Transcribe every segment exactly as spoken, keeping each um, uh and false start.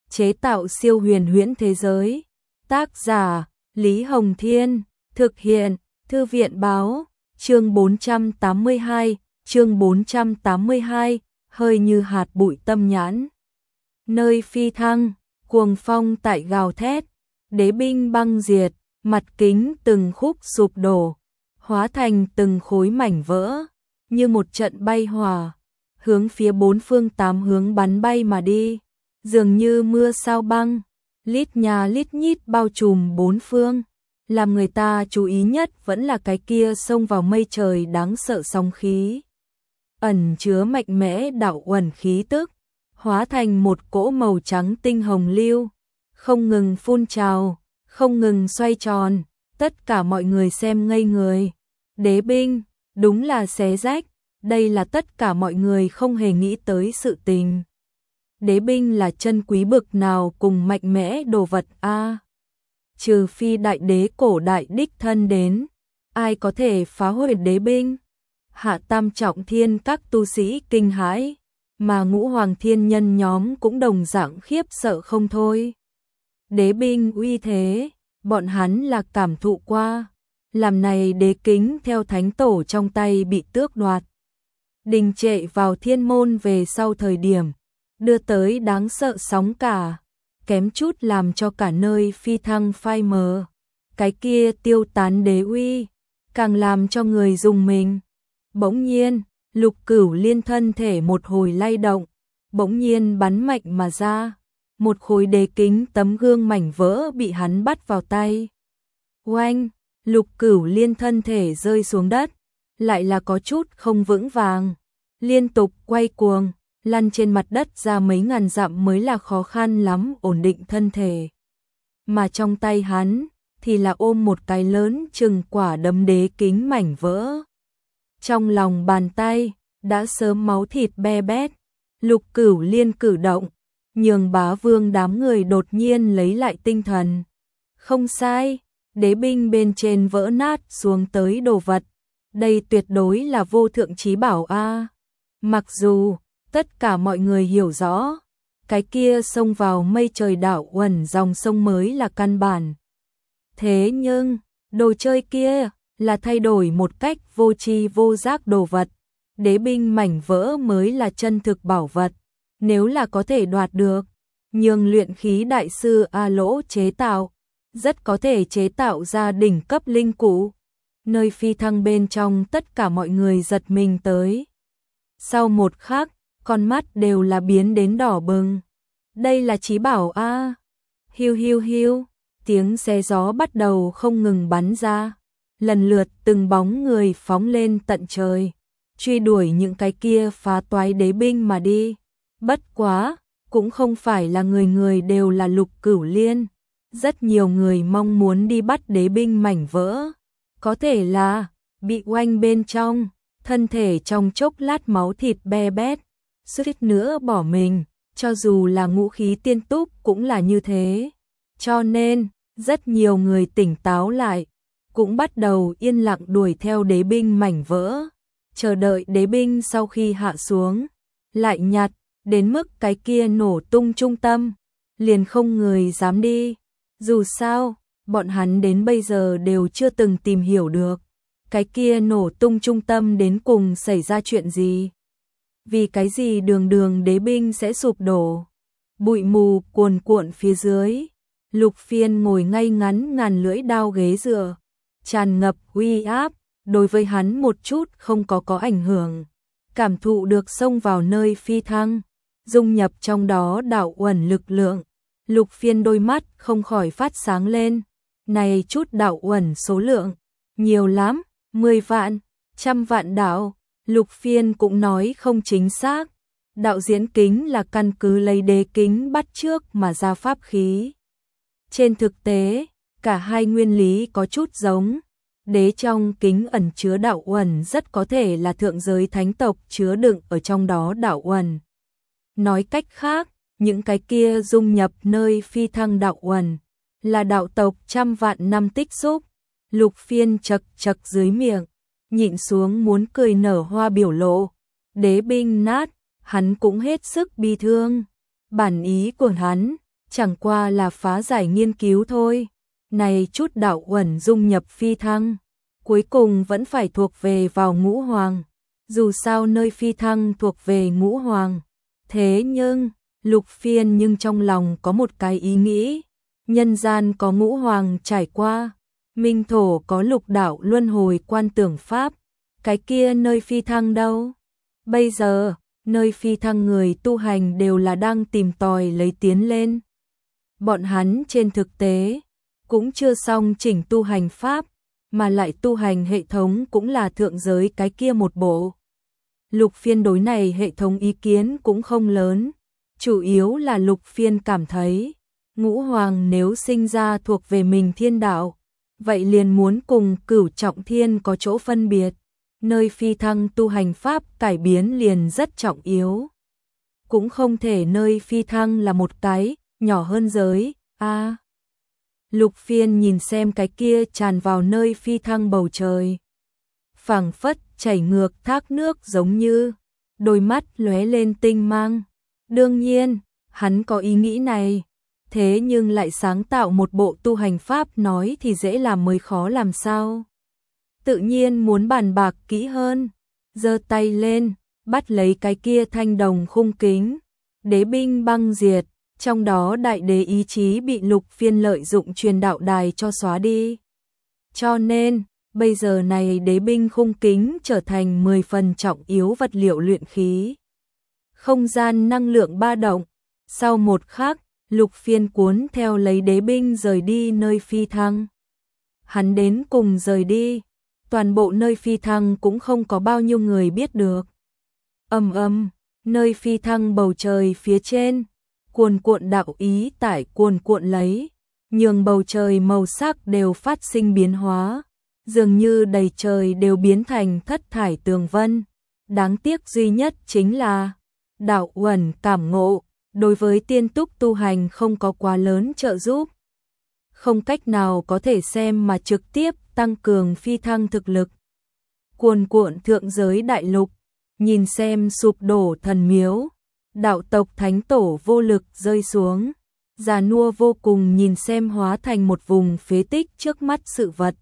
chế tạo siêu huyền huyễn thế giới. Tác giả Lý Hồng Thiên, thực hiện Thư viện Báo, chương bốn trăm tám mươi hai, chương bốn trăm tám mươi hai, hơi như hạt bụi tâm nhãn. Nơi phi thăng, cuồng phong tại gào thét, đế binh băng diệt, mặt kính từng khúc sụp đổ, hóa thành từng khối mảnh vỡ, như một trận bay hỏa, hướng phía bốn phương tám hướng bắn bay mà đi, dường như mưa sao băng, lít nhà lít nhít bao trùm bốn phương. Làm người ta chú ý nhất vẫn là cái kia xông vào mây trời đáng sợ sóng khí, ẩn chứa mạnh mẽ đạo uẩn khí tức, hóa thành một cỗ màu trắng tinh hồng lưu, không ngừng phun trào, không ngừng xoay tròn, tất cả mọi người xem ngây người. Đế binh, đúng là xé rách, đây là tất cả mọi người không hề nghĩ tới sự tình. Đế binh là chân quý bực nào cùng mạnh mẽ đồ vật a. Trừ phi đại đế cổ đại đích thân đến, ai có thể phá hủy đế binh? Hạ tam trọng thiên các tu sĩ kinh hãi, mà ngũ hoàng thiên nhân nhóm cũng đồng dạng khiếp sợ không thôi. Đế binh uy thế, bọn hắn là cảm thụ qua, làm này đế kính theo thánh tổ trong tay bị tước đoạt, đình trệ vào thiên môn về sau thời điểm, đưa tới đáng sợ sóng cả, kém chút làm cho cả nơi phi thăng phai mờ. Cái kia tiêu tán đế uy, càng làm cho người rùng mình. Bỗng nhiên, Lục Cửu Liên thân thể một hồi lay động, bỗng nhiên bắn mạnh mà ra, một khối đế kính tấm gương mảnh vỡ bị hắn bắt vào tay. Oanh, Lục Cửu Liên thân thể rơi xuống đất, lại là có chút không vững vàng, liên tục quay cuồng, lăn trên mặt đất ra mấy ngàn dặm mới là khó khăn lắm ổn định thân thể. Mà trong tay hắn thì là ôm một cái lớn chừng quả đấm đế kính mảnh vỡ. Trong lòng bàn tay đã sớm máu thịt be bét. Lục Cửu Liên cử động, nhường Bá Vương đám người đột nhiên lấy lại tinh thần. Không sai, đế binh bên trên vỡ nát xuống tới đồ vật, đây tuyệt đối là vô thượng chí bảo a. Mặc dù tất cả mọi người hiểu rõ, cái kia xông vào mây trời đạo uẩn dòng sông mới là căn bản. Thế nhưng, đồ chơi kia là thay đổi một cách vô tri vô giác đồ vật, đế binh mảnh vỡ mới là chân thực bảo vật, nếu là có thể đoạt được, nhường luyện khí đại sư A Lỗ chế tạo, rất có thể chế tạo ra đỉnh cấp linh cụ. Nơi phi thăng bên trong tất cả mọi người giật mình tới. Sau một khắc, con mắt đều là biến đến đỏ bừng. Đây là chí bảo a. Hiu hiu hiu, tiếng xe gió bắt đầu không ngừng bắn ra, lần lượt từng bóng người phóng lên tận trời, truy đuổi những cái kia phá toái đế binh mà đi. Bất quá, cũng không phải là người người đều là Lục Cửu Liên, rất nhiều người mong muốn đi bắt đế binh mảnh vỡ, có thể là bị oanh bên trong, thân thể trong chốc lát máu thịt be bét, suýt nữa bỏ mình, cho dù là ngũ khí tiên túc cũng là như thế. Cho nên, rất nhiều người tỉnh táo lại, cũng bắt đầu yên lặng đuổi theo đế binh mảnh vỡ, chờ đợi đế binh sau khi hạ xuống, lại nhặt, đến mức cái kia nổ tung trung tâm, liền không người dám đi. Dù sao, bọn hắn đến bây giờ đều chưa từng tìm hiểu được, cái kia nổ tung trung tâm đến cùng xảy ra chuyện gì. Vì cái gì đường đường đế binh sẽ sụp đổ. Bụi mù cuồn cuộn phía dưới, Lục Phiên ngồi ngay ngắn ngàn lưỡi đao ghế dựa, tràn ngập uy áp, đối với hắn một chút không có có ảnh hưởng. Cảm thụ được xông vào nơi phi thăng, dung nhập trong đó đạo uẩn lực lượng, Lục Phiên đôi mắt không khỏi phát sáng lên. Này chút đạo uẩn số lượng, nhiều lắm, mười vạn, trăm vạn đạo. Lục Phiên cũng nói không chính xác, đạo diễn kính là căn cứ lấy đế kính bắt chước mà ra pháp khí. Trên thực tế, cả hai nguyên lý có chút giống, đế trong kính ẩn chứa đạo uẩn rất có thể là thượng giới thánh tộc chứa đựng ở trong đó đạo uẩn. Nói cách khác, những cái kia dung nhập nơi phi thăng đạo uẩn, là đạo tộc trăm vạn năm tích xúc. Lục Phiên chật chật dưới miệng, nhịn xuống muốn cười nở hoa biểu lộ. Đế binh nát, hắn cũng hết sức bi thương. Bản ý của hắn chẳng qua là phá giải nghiên cứu thôi. Này chút đạo uẩn dung nhập phi thăng, cuối cùng vẫn phải thuộc về vào ngũ hoàng. Dù sao nơi phi thăng thuộc về ngũ hoàng. Thế nhưng, Lục Phiên nhưng trong lòng có một cái ý nghĩ. Nhân gian có ngũ hoàng trải qua, minh thổ có lục đạo luân hồi quan tưởng pháp. Cái kia nơi phi thăng đâu? Bây giờ, nơi phi thăng người tu hành đều là đang tìm tòi lấy tiến lên. Bọn hắn trên thực tế cũng chưa xong chỉnh tu hành pháp, mà lại tu hành hệ thống cũng là thượng giới cái kia một bộ. Lục Phiên đối này hệ thống ý kiến cũng không lớn, chủ yếu là Lục Phiên cảm thấy, ngũ hoàng nếu sinh ra thuộc về mình thiên đạo, vậy liền muốn cùng Cửu Trọng Thiên có chỗ phân biệt, nơi phi thăng tu hành pháp cải biến liền rất trọng yếu. Cũng không thể nơi phi thăng là một cái nhỏ hơn giới, a. À, Lục Phiên nhìn xem cái kia tràn vào nơi phi thăng bầu trời, phảng phất chảy ngược thác nước giống như, đôi mắt lóe lên tinh mang. Đương nhiên, hắn có ý nghĩ này, thế nhưng lại sáng tạo một bộ tu hành pháp nói thì dễ làm mới khó làm sao. Tự nhiên muốn bàn bạc kỹ hơn, giơ tay lên, bắt lấy cái kia thanh đồng khung kính, đế binh băng diệt, trong đó đại đế ý chí bị Lục Phiên lợi dụng truyền đạo đài cho xóa đi. Cho nên, bây giờ này đế binh khung kính trở thành mười phần trọng yếu vật liệu luyện khí. Không gian năng lượng ba động, sau một khắc, Lục Phiên cuốn theo lấy đế binh rời đi nơi phi thăng. Hắn đến cùng rời đi, toàn bộ nơi phi thăng cũng không có bao nhiêu người biết được. Ầm ầm, nơi phi thăng bầu trời phía trên, cuồn cuộn đạo ý tải cuồn cuộn lấy, nhường bầu trời màu sắc đều phát sinh biến hóa, dường như đầy trời đều biến thành thất thải tường vân. Đáng tiếc duy nhất chính là đạo uẩn cảm ngộ, đối với tiên túc tu hành không có quá lớn trợ giúp. Không cách nào có thể xem mà trực tiếp tăng cường phi thăng thực lực. Cuồn cuộn thượng giới đại lục, nhìn xem sụp đổ thần miếu, đạo tộc thánh tổ vô lực rơi xuống, già nua vô cùng nhìn xem hóa thành một vùng phế tích trước mắt sự vật.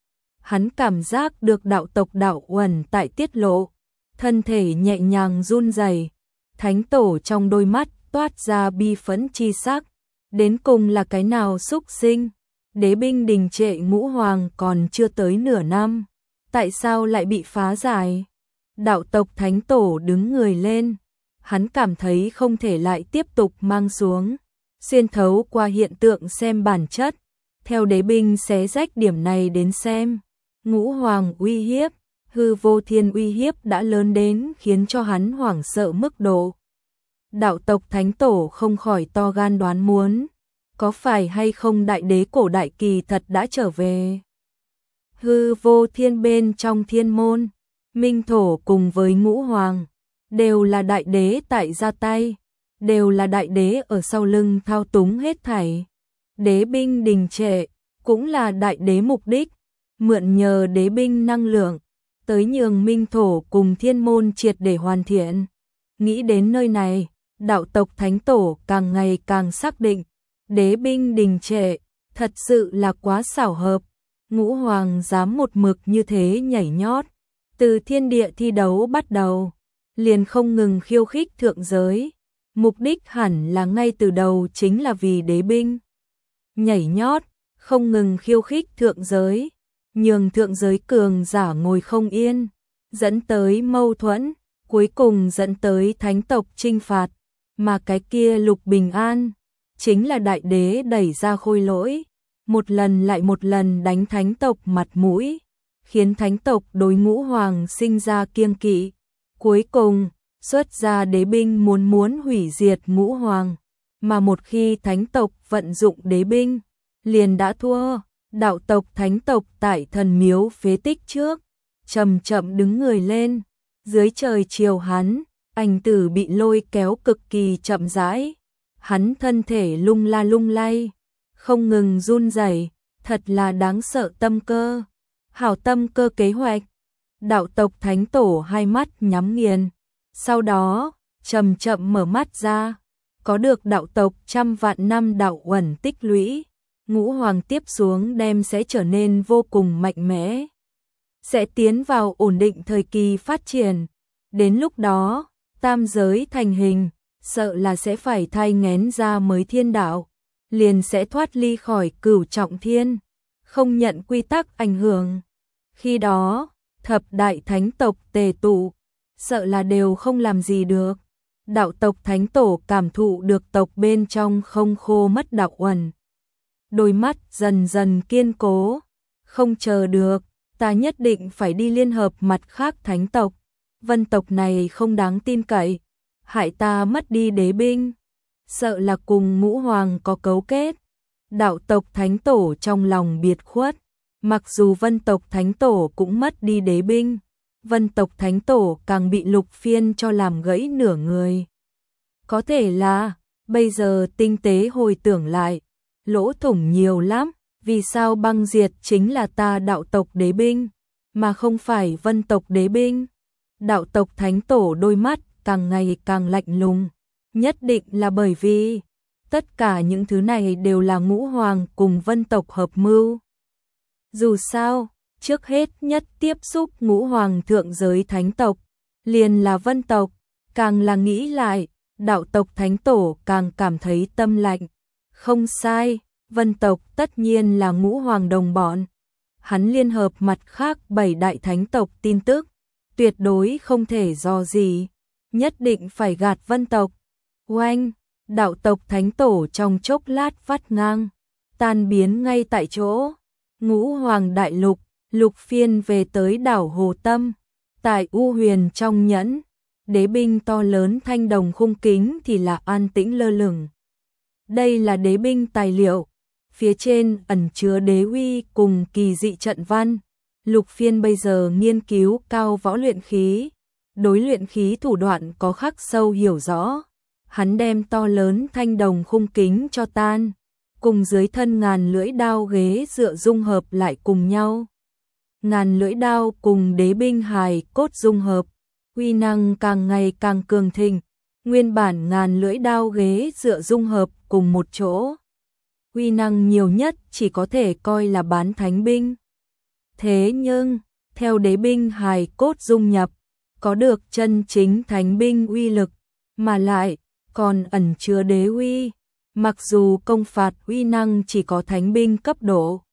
Hắn cảm giác được đạo tộc đạo uẩn tại tiết lộ, thân thể nhẹ nhàng run rẩy, thánh tổ trong đôi mắt toát ra bi phẫn chi sắc, đến cùng là cái nào xúc sinh, đế binh đình trệ ngũ hoàng còn chưa tới nửa năm, tại sao lại bị phá giải? Đạo tộc thánh tổ đứng người lên, hắn cảm thấy không thể lại tiếp tục mang xuống, xuyên thấu qua hiện tượng xem bản chất, theo đế binh xé rách điểm này đến xem, ngũ hoàng uy hiếp, hư vô thiên uy hiếp đã lớn đến khiến cho hắn hoảng sợ mức độ. Đạo tộc thánh tổ không khỏi to gan đoán muốn, có phải hay không đại đế cổ đại kỳ thật đã trở về? Hư vô thiên bên trong thiên môn, minh thổ cùng với ngũ hoàng, đều là đại đế tại ra tay, đều là đại đế ở sau lưng thao túng hết thảy. Đế binh đình trệ, cũng là đại đế mục đích, mượn nhờ đế binh năng lượng, tới nhường minh thổ cùng thiên môn triệt để hoàn thiện. Nghĩ đến nơi này, đạo tộc thánh tổ càng ngày càng xác định, đế binh đình trệ, thật sự là quá xảo hợp. Ngũ hoàng dám một mực như thế nhảy nhót, từ thiên địa thi đấu bắt đầu, liền không ngừng khiêu khích thượng giới, mục đích hẳn là ngay từ đầu chính là vì đế binh. Nhảy nhót, không ngừng khiêu khích thượng giới, nhường thượng giới cường giả ngồi không yên, dẫn tới mâu thuẫn, cuối cùng dẫn tới thánh tộc trinh phạt, mà cái kia Lục Bình An, chính là đại đế đẩy ra khôi lỗi, một lần lại một lần đánh thánh tộc mặt mũi, khiến thánh tộc đối ngũ hoàng sinh ra kiêng kỵ, cuối cùng xuất ra đế binh muốn muốn hủy diệt ngũ hoàng, mà một khi thánh tộc vận dụng đế binh, liền đã thua. Đạo tộc thánh tộc tại thần miếu phế tích trước, chậm chậm đứng người lên, dưới trời chiều hắn, ảnh tử bị lôi kéo cực kỳ chậm rãi, hắn thân thể lung la lung lay, không ngừng run rẩy, thật là đáng sợ tâm cơ. Hảo tâm cơ kế hoạch. Đạo tộc thánh tổ hai mắt nhắm nghiền, sau đó chậm chậm mở mắt ra, có được đạo tộc trăm vạn năm đạo uẩn tích lũy, ngũ hoàng tiếp xuống đem sẽ trở nên vô cùng mạnh mẽ, sẽ tiến vào ổn định thời kỳ phát triển. Đến lúc đó, tam giới thành hình, sợ là sẽ phải thai nghén ra mới thiên đạo, liền sẽ thoát ly khỏi cửu trọng thiên, không nhận quy tắc ảnh hưởng. Khi đó, thập đại thánh tộc tề tụ, sợ là đều không làm gì được. Đạo tộc thánh tổ cảm thụ được tộc bên trong không khô mất đạo uẩn, đôi mắt dần dần kiên cố, không chờ được, ta nhất định phải đi liên hợp mặt khác thánh tộc. Vân tộc này không đáng tin cậy, hại ta mất đi đế binh, sợ là cùng ngũ hoàng có cấu kết. Đạo tộc thánh tổ trong lòng biệt khuất, mặc dù vân tộc thánh tổ cũng mất đi đế binh, vân tộc thánh tổ càng bị Lục Phiên cho làm gãy nửa người. Có thể là, bây giờ tinh tế hồi tưởng lại, lỗ thủng nhiều lắm, vì sao băng diệt chính là ta đạo tộc đế binh, mà không phải vân tộc đế binh. Đạo tộc thánh tổ đôi mắt càng ngày càng lạnh lùng, nhất định là bởi vì tất cả những thứ này đều là ngũ hoàng cùng vân tộc hợp mưu. Dù sao, trước hết nhất tiếp xúc ngũ hoàng thượng giới thánh tộc, liền là vân tộc, càng là nghĩ lại, đạo tộc thánh tổ càng cảm thấy tâm lạnh. Không sai, vân tộc tất nhiên là ngũ hoàng đồng bọn. Hắn liên hợp mặt khác bảy đại thánh tộc tin tức, tuyệt đối không thể do gì, nhất định phải gạt vân tộc. Oanh, đạo tộc thánh tổ trong chốc lát vắt ngang, tan biến ngay tại chỗ. Ngũ hoàng đại lục, Lục Phiên về tới đảo Hồ Tâm, tại U Huyền trong nhẫn, đế binh to lớn thanh đồng khung kính thì là an tĩnh lơ lửng. Đây là đế binh tài liệu, phía trên ẩn chứa đế uy cùng kỳ dị trận văn. Lục Phiên bây giờ nghiên cứu cao võ luyện khí, đối luyện khí thủ đoạn có khắc sâu hiểu rõ. Hắn đem to lớn thanh đồng khung kính cho tan, cùng dưới thân ngàn lưỡi đao ghế dựa dung hợp lại cùng nhau. Ngàn lưỡi đao cùng đế binh hài cốt dung hợp, uy năng càng ngày càng cường thịnh. Nguyên bản ngàn lưỡi đao ghế dựa dung hợp cùng một chỗ, uy năng nhiều nhất chỉ có thể coi là bán thánh binh. Thế nhưng, theo đế binh hài cốt dung nhập, có được chân chính thánh binh uy lực, mà lại còn ẩn chứa đế uy, mặc dù công phạt uy năng chỉ có thánh binh cấp độ.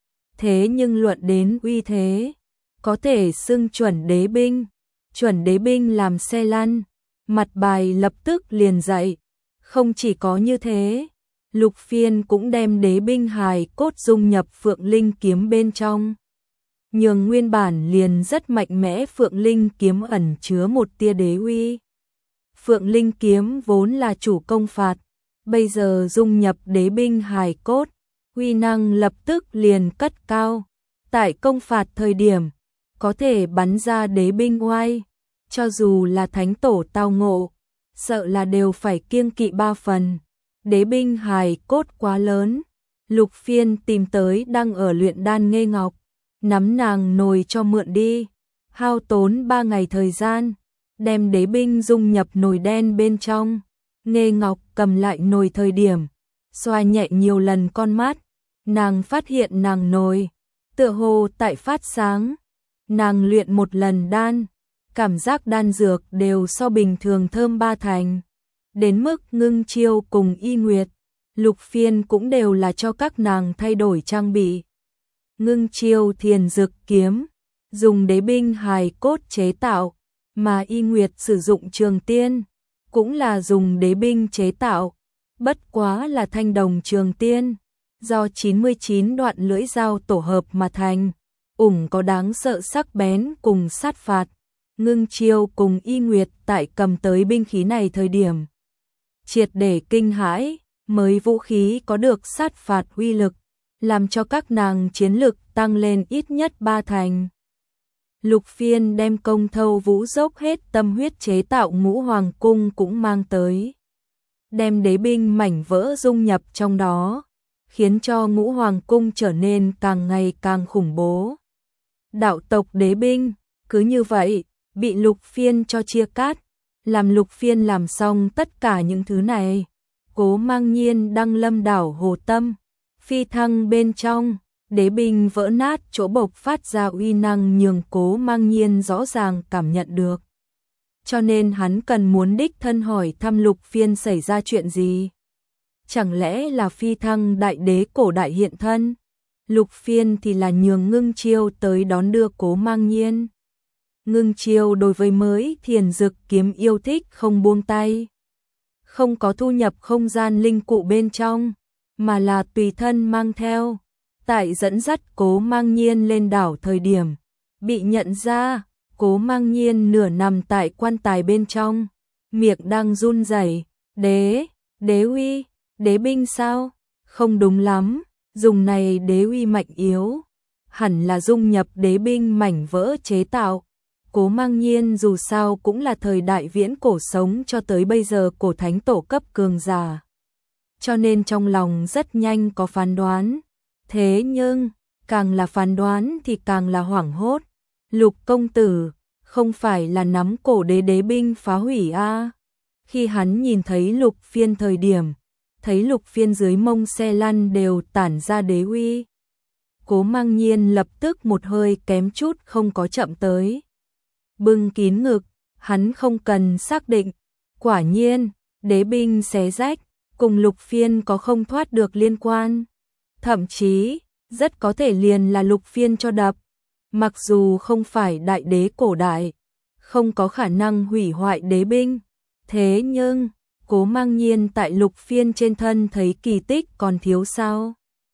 Thế nhưng luận đến uy thế, có thể xưng chuẩn đế binh, chuẩn đế binh làm xe lăn, mặt bài lập tức liền dậy. Không chỉ có như thế, Lục Phiên cũng đem đế binh hài cốt dung nhập Phượng Linh kiếm bên trong, nhường nguyên bản liền rất mạnh mẽ Phượng Linh kiếm ẩn chứa một tia đế uy. Phượng Linh kiếm vốn là chủ công phạt, bây giờ dung nhập đế binh hài cốt, uy năng lập tức liền cất cao. Tại công phạt thời điểm, có thể bắn ra đế binh oai, cho dù là thánh tổ tao ngộ, sợ là đều phải kiêng kỵ ba phần. Đế binh hài cốt quá lớn, Lục Phiên tìm tới đang ở luyện đan Nghê Ngọc, nắm nàng nồi cho mượn đi, hao tốn ba ngày thời gian, đem đế binh dung nhập nồi đen bên trong. Nghê Ngọc cầm lại nồi thời điểm, xoa nhẹ nhiều lần con mắt, nàng phát hiện nàng nồi tựa hồ tại phát sáng. Nàng luyện một lần đan, cảm giác đan dược đều so bình thường thơm ba thành. Đến mức Ngưng Chiêu cùng Y Nguyệt, Lục Phiên cũng đều là cho các nàng thay đổi trang bị. Ngưng Chiêu thiền dực kiếm, dùng đế binh hài cốt chế tạo, mà Y Nguyệt sử dụng trường tiên, cũng là dùng đế binh chế tạo, bất quá là thanh đồng trường tiên, do chín mươi chín đoạn lưỡi dao tổ hợp mà thành, ủng có đáng sợ sắc bén cùng sát phạt. Ngưng Chiêu cùng Y Nguyệt tại cầm tới binh khí này thời điểm, triệt để kinh hãi, mới vũ khí có được sát phạt uy lực, làm cho các nàng chiến lực tăng lên ít nhất ba thành. Lục Phiên đem công thâu vũ dốc hết tâm huyết chế tạo ngũ hoàng cung cũng mang tới, đem đế binh mảnh vỡ dung nhập trong đó, khiến cho ngũ hoàng cung trở nên càng ngày càng khủng bố. Đạo tộc đế binh, cứ như vậy, bị Lục Phiên cho chia cắt, làm Lục Phiên làm xong tất cả những thứ này, Cố Mang Nhiên đăng lâm đảo Hồ Tâm, phi thăng bên trong, đế binh vỡ nát chỗ bộc phát ra uy năng nhường Cố Mang Nhiên rõ ràng cảm nhận được. Cho nên hắn cần muốn đích thân hỏi thăm Lục Phiên xảy ra chuyện gì. Chẳng lẽ là phi thăng đại đế cổ đại hiện thân? Lục Phiên thì là nhường Ngưng Chiêu tới đón đưa Cố Mang Nhiên. Ngưng Chiêu đối với mới thiền dực kiếm yêu thích không buông tay. Không có thu nhập không gian linh cụ bên trong, mà là tùy thân mang theo. Tại dẫn dắt Cố Mang Nhiên lên đảo thời điểm, bị nhận ra, Cố Mang Nhiên nửa nằm tại quan tài bên trong, miệng đang run rẩy. Đế, đế uy, đế binh sao? Không đúng lắm, dùng này đế uy mạnh yếu, hẳn là dung nhập đế binh mảnh vỡ chế tạo. Cố Mang Nhiên dù sao cũng là thời đại viễn cổ sống cho tới bây giờ cổ thánh tổ cấp cường giả. Cho nên trong lòng rất nhanh có phán đoán. Thế nhưng, càng là phán đoán thì càng là hoảng hốt. Lục công tử, không phải là nắm cổ đế đế binh phá hủy a? À? Khi hắn nhìn thấy Lục Phiên thời điểm, thấy Lục Phiên dưới mông xe lăn đều tản ra đế uy. Cố Mang Nhiên lập tức một hơi kém chút không có chậm tới. Bưng kín ngực, hắn không cần xác định. Quả nhiên, đế binh xé rách, cùng Lục Phiên có không thoát được liên quan. Thậm chí, rất có thể liền là Lục Phiên cho đập. Mặc dù không phải đại đế cổ đại, không có khả năng hủy hoại đế binh. Thế nhưng, Cố Mang Nhiên tại Lục Phiên trên thân thấy kỳ tích còn thiếu sao?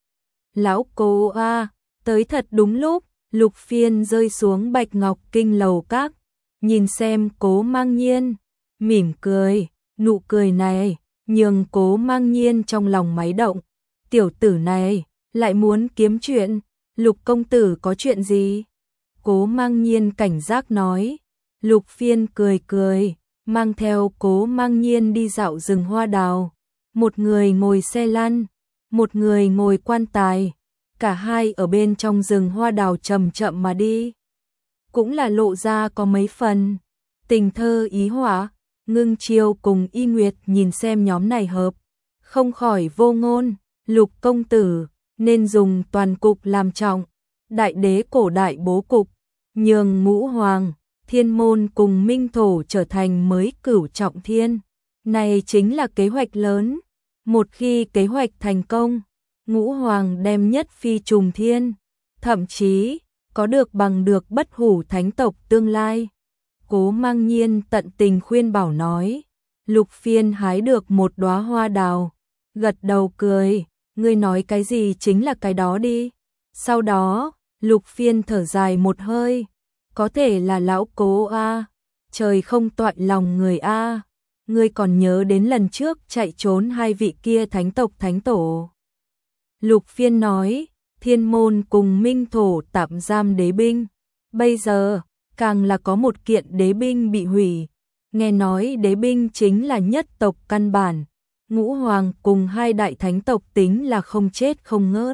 Lão Cố a, tới thật đúng lúc. Lục Phiên rơi xuống Bạch Ngọc Kinh lầu các, nhìn xem Cố Mang Nhiên, mỉm cười, nụ cười này nhường Cố Mang Nhiên trong lòng máy động. Tiểu tử này lại muốn kiếm chuyện. Lục công tử có chuyện gì? Cố Mang Nhiên cảnh giác nói. Lục Phiên cười cười, mang theo Cố Mang Nhiên đi dạo rừng hoa đào. Một người ngồi xe lăn, một người ngồi quan tài. Cả hai ở bên trong rừng hoa đào chậm chậm mà đi. Cũng là lộ ra có mấy phần tình thơ ý họa. Ngưng Chiêu cùng Y Nguyệt nhìn xem nhóm này hợp, không khỏi vô ngôn. Lục công tử nên dùng toàn cục làm trọng, đại đế cổ đại bố cục, nhường Ngũ Hoàng, Thiên Môn cùng Minh Thổ trở thành mới cửu trọng thiên. Này chính là kế hoạch lớn. Một khi kế hoạch thành công, Ngũ Hoàng đem nhất phi trùng thiên, thậm chí có được bằng được bất hủ thánh tộc tương lai. Cố Mang Nhiên tận tình khuyên bảo nói. Lục Phiên hái được một đóa hoa đào, gật đầu cười, ngươi nói cái gì chính là cái đó đi. Sau đó, Lục Phiên thở dài một hơi, có thể là lão Cố a, trời không toại lòng người a. Ngươi còn nhớ đến lần trước chạy trốn hai vị kia thánh tộc thánh tổ. Lục Phiên nói, Thiên Môn cùng Minh Thổ tạm giam đế binh, bây giờ càng là có một kiện đế binh bị hủy. Nghe nói đế binh chính là nhất tộc căn bản, Ngũ Hoàng cùng hai đại thánh tộc tính là không chết không ngớt.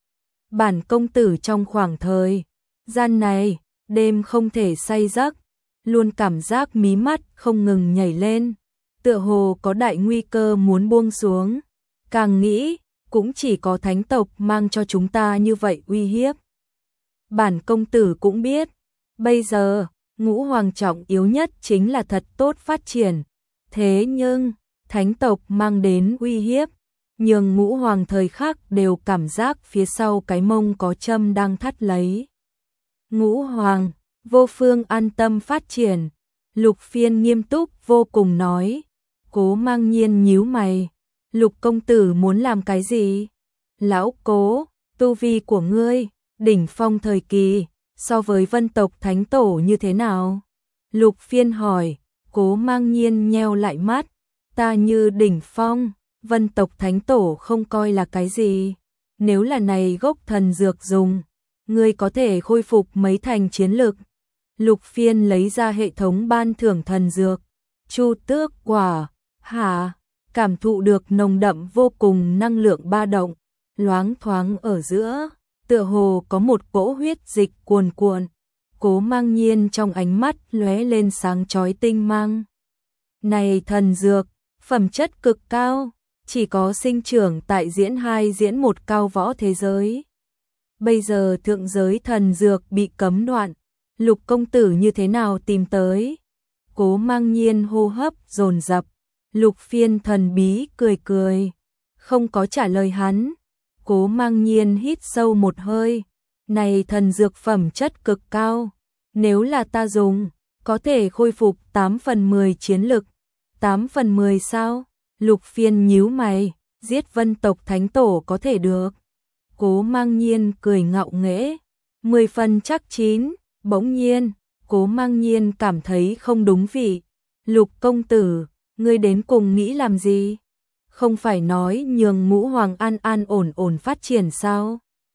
Bản công tử trong khoảng thời gian này, đêm không thể say giấc, luôn cảm giác mí mắt không ngừng nhảy lên, tựa hồ có đại nguy cơ muốn buông xuống. Càng nghĩ, cũng chỉ có thánh tộc mang cho chúng ta như vậy uy hiếp. Bản công tử cũng biết, bây giờ, Ngũ Hoàng trọng yếu nhất chính là thật tốt phát triển. Thế nhưng, thánh tộc mang đến uy hiếp, nhường Ngũ Hoàng thời khắc đều cảm giác phía sau cái mông có châm đang thắt lấy. Ngũ Hoàng, vô phương an tâm phát triển. Lục Phiên nghiêm túc vô cùng nói. Cố Mang Nhiên nhíu mày. Lục công tử muốn làm cái gì? Lão Cố, tu vi của ngươi, đỉnh phong thời kỳ, so với vân tộc thánh tổ như thế nào? Lục Phiên hỏi. Cố Mang Nhiên nheo lại mắt. Ta như đỉnh phong, vân tộc thánh tổ không coi là cái gì. Nếu là này gốc thần dược dùng, ngươi có thể khôi phục mấy thành chiến lực. Lục Phiên lấy ra hệ thống ban thưởng thần dược. Chu tước quả, hả? Cảm thụ được nồng đậm vô cùng năng lượng ba động, loáng thoáng ở giữa, tựa hồ có một cỗ huyết dịch cuồn cuộn. Cố Mang Nhiên trong ánh mắt lóe lên sáng chói tinh mang. Này thần dược, phẩm chất cực cao, chỉ có sinh trưởng tại diễn hai diễn một cao võ thế giới. Bây giờ thượng giới thần dược bị cấm đoạn, Lục công tử như thế nào tìm tới? Cố Mang Nhiên hô hấp dồn dập, Lục Phiên thần bí cười cười, không có trả lời hắn. Cố Mang Nhiên hít sâu một hơi, này thần dược phẩm chất cực cao, nếu là ta dùng, có thể khôi phục tám phần mười chiến lực. tám phần mười sao? Lục Phiên nhíu mày, giết Vân tộc thánh tổ có thể được. Cố Mang Nhiên cười ngạo nghễ, mười phần chắc chín. Bỗng nhiên, Cố Mang Nhiên cảm thấy không đúng vị. Lục công tử, ngươi đến cùng nghĩ làm gì? Không phải nói nhường Ngũ Hoàng an an ổn ổn phát triển sao?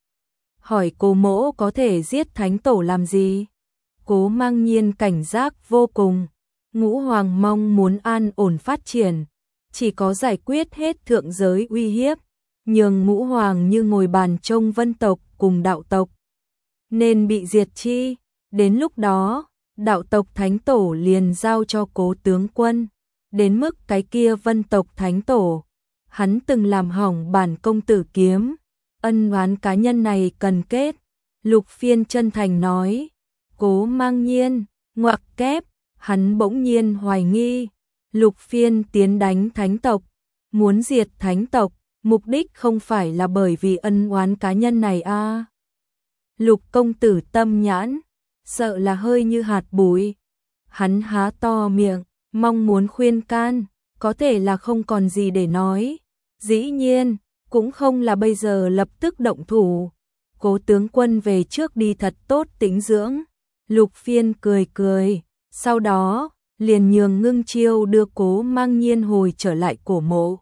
Hỏi Cố mỗ có thể giết thánh tổ làm gì? Cố Mang Nhiên cảnh giác vô cùng. Ngũ Hoàng mong muốn an ổn phát triển, chỉ có giải quyết hết thượng giới uy hiếp, nhường Ngũ Hoàng như ngồi bàn trông Vân tộc cùng đạo tộc, nên bị diệt chi. Đến lúc đó, đạo tộc thánh tổ liền giao cho Cố tướng quân. Đến mức cái kia Vân tộc thánh tổ, hắn từng làm hỏng bản công tử kiếm, ân oán cá nhân này cần kết. Lục Phiên chân thành nói. Cố Mang Nhiên ngoặc kép, hắn bỗng nhiên hoài nghi, Lục Phiên tiến đánh thánh tộc, muốn diệt thánh tộc, mục đích không phải là bởi vì ân oán cá nhân này a? À? Lục công tử tâm nhãn, sợ là hơi như hạt bụi. Hắn há to miệng, mong muốn khuyên can, có thể là không còn gì để nói. Dĩ nhiên, cũng không là bây giờ lập tức động thủ. Cố tướng quân về trước đi thật tốt tĩnh dưỡng. Lục Phiên cười cười, sau đó liền nhường Ngưng Chiêu đưa Cố Mang Nhiên hồi trở lại cổ mộ.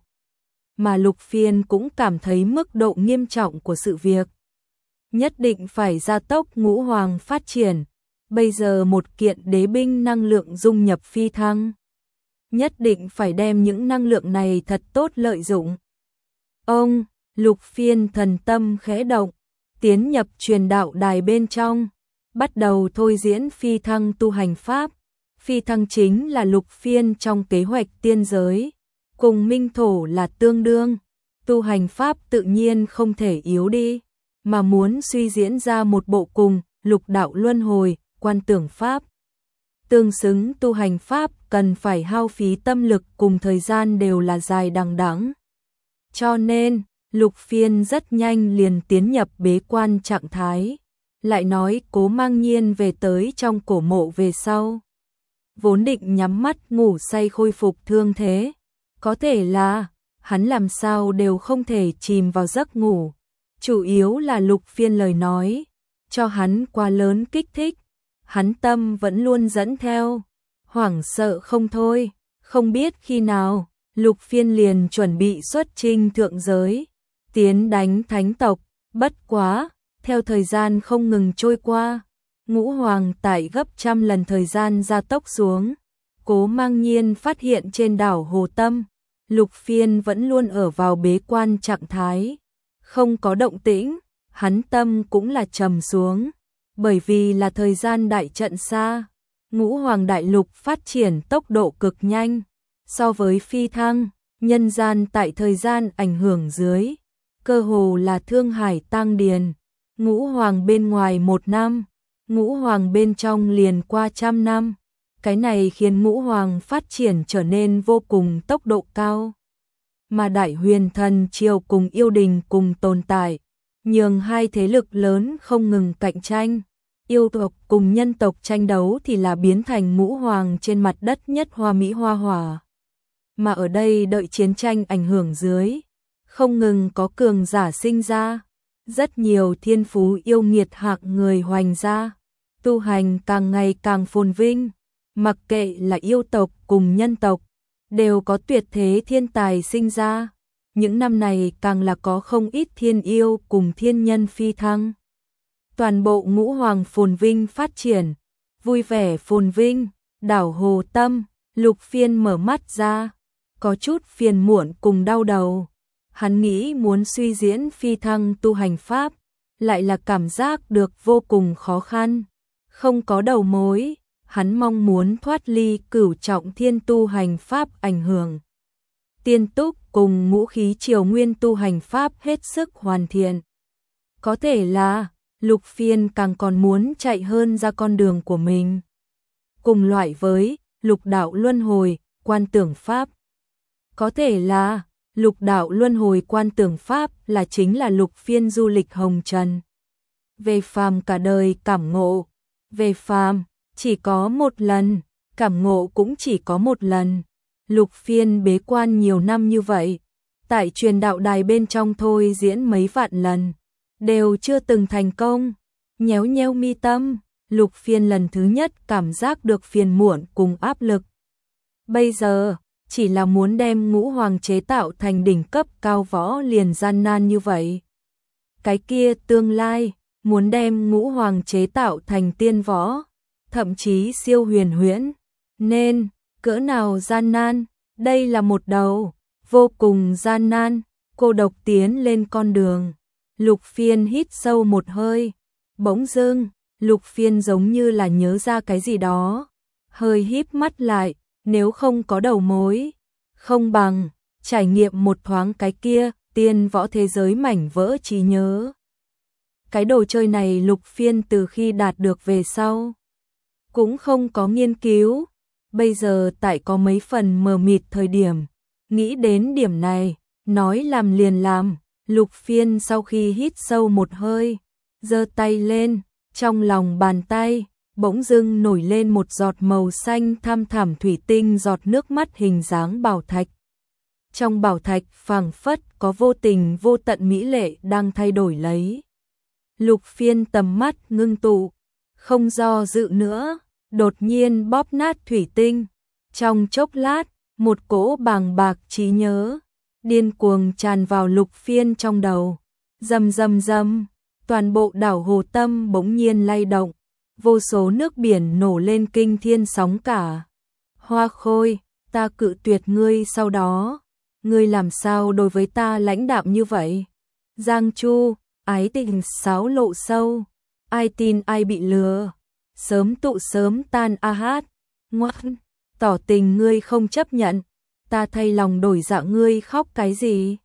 Mà Lục Phiên cũng cảm thấy mức độ nghiêm trọng của sự việc. Nhất định phải gia tốc Ngũ Hoàng phát triển. Bây giờ một kiện đế binh năng lượng dung nhập phi thăng. Nhất định phải đem những năng lượng này thật tốt lợi dụng. Ông, Lục Phiên thần tâm khẽ động, tiến nhập truyền đạo đài bên trong, bắt đầu thôi diễn phi thăng tu hành pháp. Phi thăng chính là Lục Phiên trong kế hoạch tiên giới, cùng minh thổ là tương đương, tu hành pháp tự nhiên không thể yếu đi, mà muốn suy diễn ra một bộ cùng lục đạo luân hồi, quan tưởng pháp. Tương xứng tu hành pháp cần phải hao phí tâm lực cùng thời gian đều là dài đằng đẵng. Cho nên, Lục Phiên rất nhanh liền tiến nhập bế quan trạng thái. Lại nói Cố Mang Nhiên về tới trong cổ mộ về sau, vốn định nhắm mắt ngủ say khôi phục thương thế, có thể là hắn làm sao đều không thể chìm vào giấc ngủ. Chủ yếu là Lục Phiên lời nói cho hắn quá lớn kích thích, hắn tâm vẫn luôn dẫn theo, hoảng sợ không thôi. Không biết khi nào, Lục Phiên liền chuẩn bị xuất chinh thượng giới, tiến đánh thánh tộc. Bất quá, theo thời gian không ngừng trôi qua, Ngũ Hoàng tại gấp trăm lần thời gian gia tốc xuống. Cố Mang Nhiên phát hiện trên đảo Hồ Tâm, Lục Phiên vẫn luôn ở vào bế quan trạng thái, không có động tĩnh, hắn tâm cũng là trầm xuống, bởi vì là thời gian đại trận xa, Ngũ Hoàng đại lục phát triển tốc độ cực nhanh, so với phi thăng, nhân gian tại thời gian ảnh hưởng dưới, cơ hồ là thương hải tang điền. Ngũ Hoàng bên ngoài một năm, Ngũ Hoàng bên trong liền qua trăm năm. Cái này khiến Ngũ Hoàng phát triển trở nên vô cùng tốc độ cao. Mà Đại Huyền Thần Triều cùng Yêu Đình cùng tồn tại, nhường hai thế lực lớn không ngừng cạnh tranh. Yêu tộc cùng nhân tộc tranh đấu thì là biến thành Ngũ Hoàng trên mặt đất nhất hoa mỹ hoa hòa. Mà ở đây đợi chiến tranh ảnh hưởng dưới, không ngừng có cường giả sinh ra. Rất nhiều thiên phú yêu nghiệt hạng người hoành ra, tu hành càng ngày càng phồn vinh, mặc kệ là yêu tộc cùng nhân tộc, đều có tuyệt thế thiên tài sinh ra. Những năm này càng là có không ít thiên yêu cùng thiên nhân phi thăng. Toàn bộ Ngũ Hoàng phồn vinh phát triển, vui vẻ phồn vinh, đảo Hồ Tâm, Lục Phiên mở mắt ra, có chút phiền muộn cùng đau đầu. Hắn nghĩ muốn suy diễn phi thăng tu hành pháp, lại là cảm giác được vô cùng khó khăn, không có đầu mối. Hắn mong muốn thoát ly cửu trọng thiên tu hành pháp ảnh hưởng, tiên túc cùng ngũ khí triều nguyên tu hành pháp hết sức hoàn thiện. Có thể là Lục Phiên càng còn muốn chạy hơn ra con đường của mình. Cùng loại với lục đạo luân hồi, quan tưởng pháp. Có thể là lục đạo luân hồi quan tưởng pháp là chính là Lục Phiên du lịch hồng trần. Về phàm cả đời cảm ngộ, về phàm chỉ có một lần, cảm ngộ cũng chỉ có một lần. Lục Phiên bế quan nhiều năm như vậy, tại truyền đạo đài bên trong thôi diễn mấy vạn lần, đều chưa từng thành công. Nhéo nhéo mi tâm, Lục Phiên lần thứ nhất cảm giác được phiền muộn cùng áp lực. Bây giờ, chỉ là muốn đem ngũ hoàng chế tạo thành đỉnh cấp cao võ liền gian nan như vậy. Cái kia tương lai, muốn đem ngũ hoàng chế tạo thành tiên võ, thậm chí siêu huyền huyễn, nên cỡ nào gian nan, đây là một đầu, vô cùng gian nan, cô độc tiến lên con đường. Lục Phiên hít sâu một hơi, bỗng dưng, Lục Phiên giống như là nhớ ra cái gì đó, hơi híp mắt lại, nếu không có đầu mối, không bằng trải nghiệm một thoáng cái kia, tiên võ thế giới mảnh vỡ trí nhớ. Cái đồ chơi này Lục Phiên từ khi đạt được về sau, cũng không có nghiên cứu, bây giờ tại có mấy phần mờ mịt thời điểm, nghĩ đến điểm này, nói làm liền làm. Lục Phiên sau khi hít sâu một hơi, giơ tay lên, trong lòng bàn tay, bỗng dưng nổi lên một giọt màu xanh thăm thẳm thủy tinh giọt nước mắt hình dáng bảo thạch. Trong bảo thạch phảng phất có vô tình vô tận mỹ lệ đang thay đổi lấy. Lục Phiên tầm mắt ngưng tụ, không do dự nữa, đột nhiên bóp nát thủy tinh. Trong chốc lát, một cỗ bàng bạc trí nhớ điên cuồng tràn vào Lục Phiên trong đầu. Rầm rầm rầm, toàn bộ đảo Hồ Tâm bỗng nhiên lay động, vô số nước biển nổ lên kinh thiên sóng cả. Hoa Khôi, ta cự tuyệt ngươi sau đó, ngươi làm sao đối với ta lãnh đạm như vậy? Giang Chu, ái tình sáo lộ sâu, ai tin ai bị lừa, sớm tụ sớm tan a hát, ngoan, tỏ tình ngươi không chấp nhận, ta thay lòng đổi dạ ngươi khóc cái gì?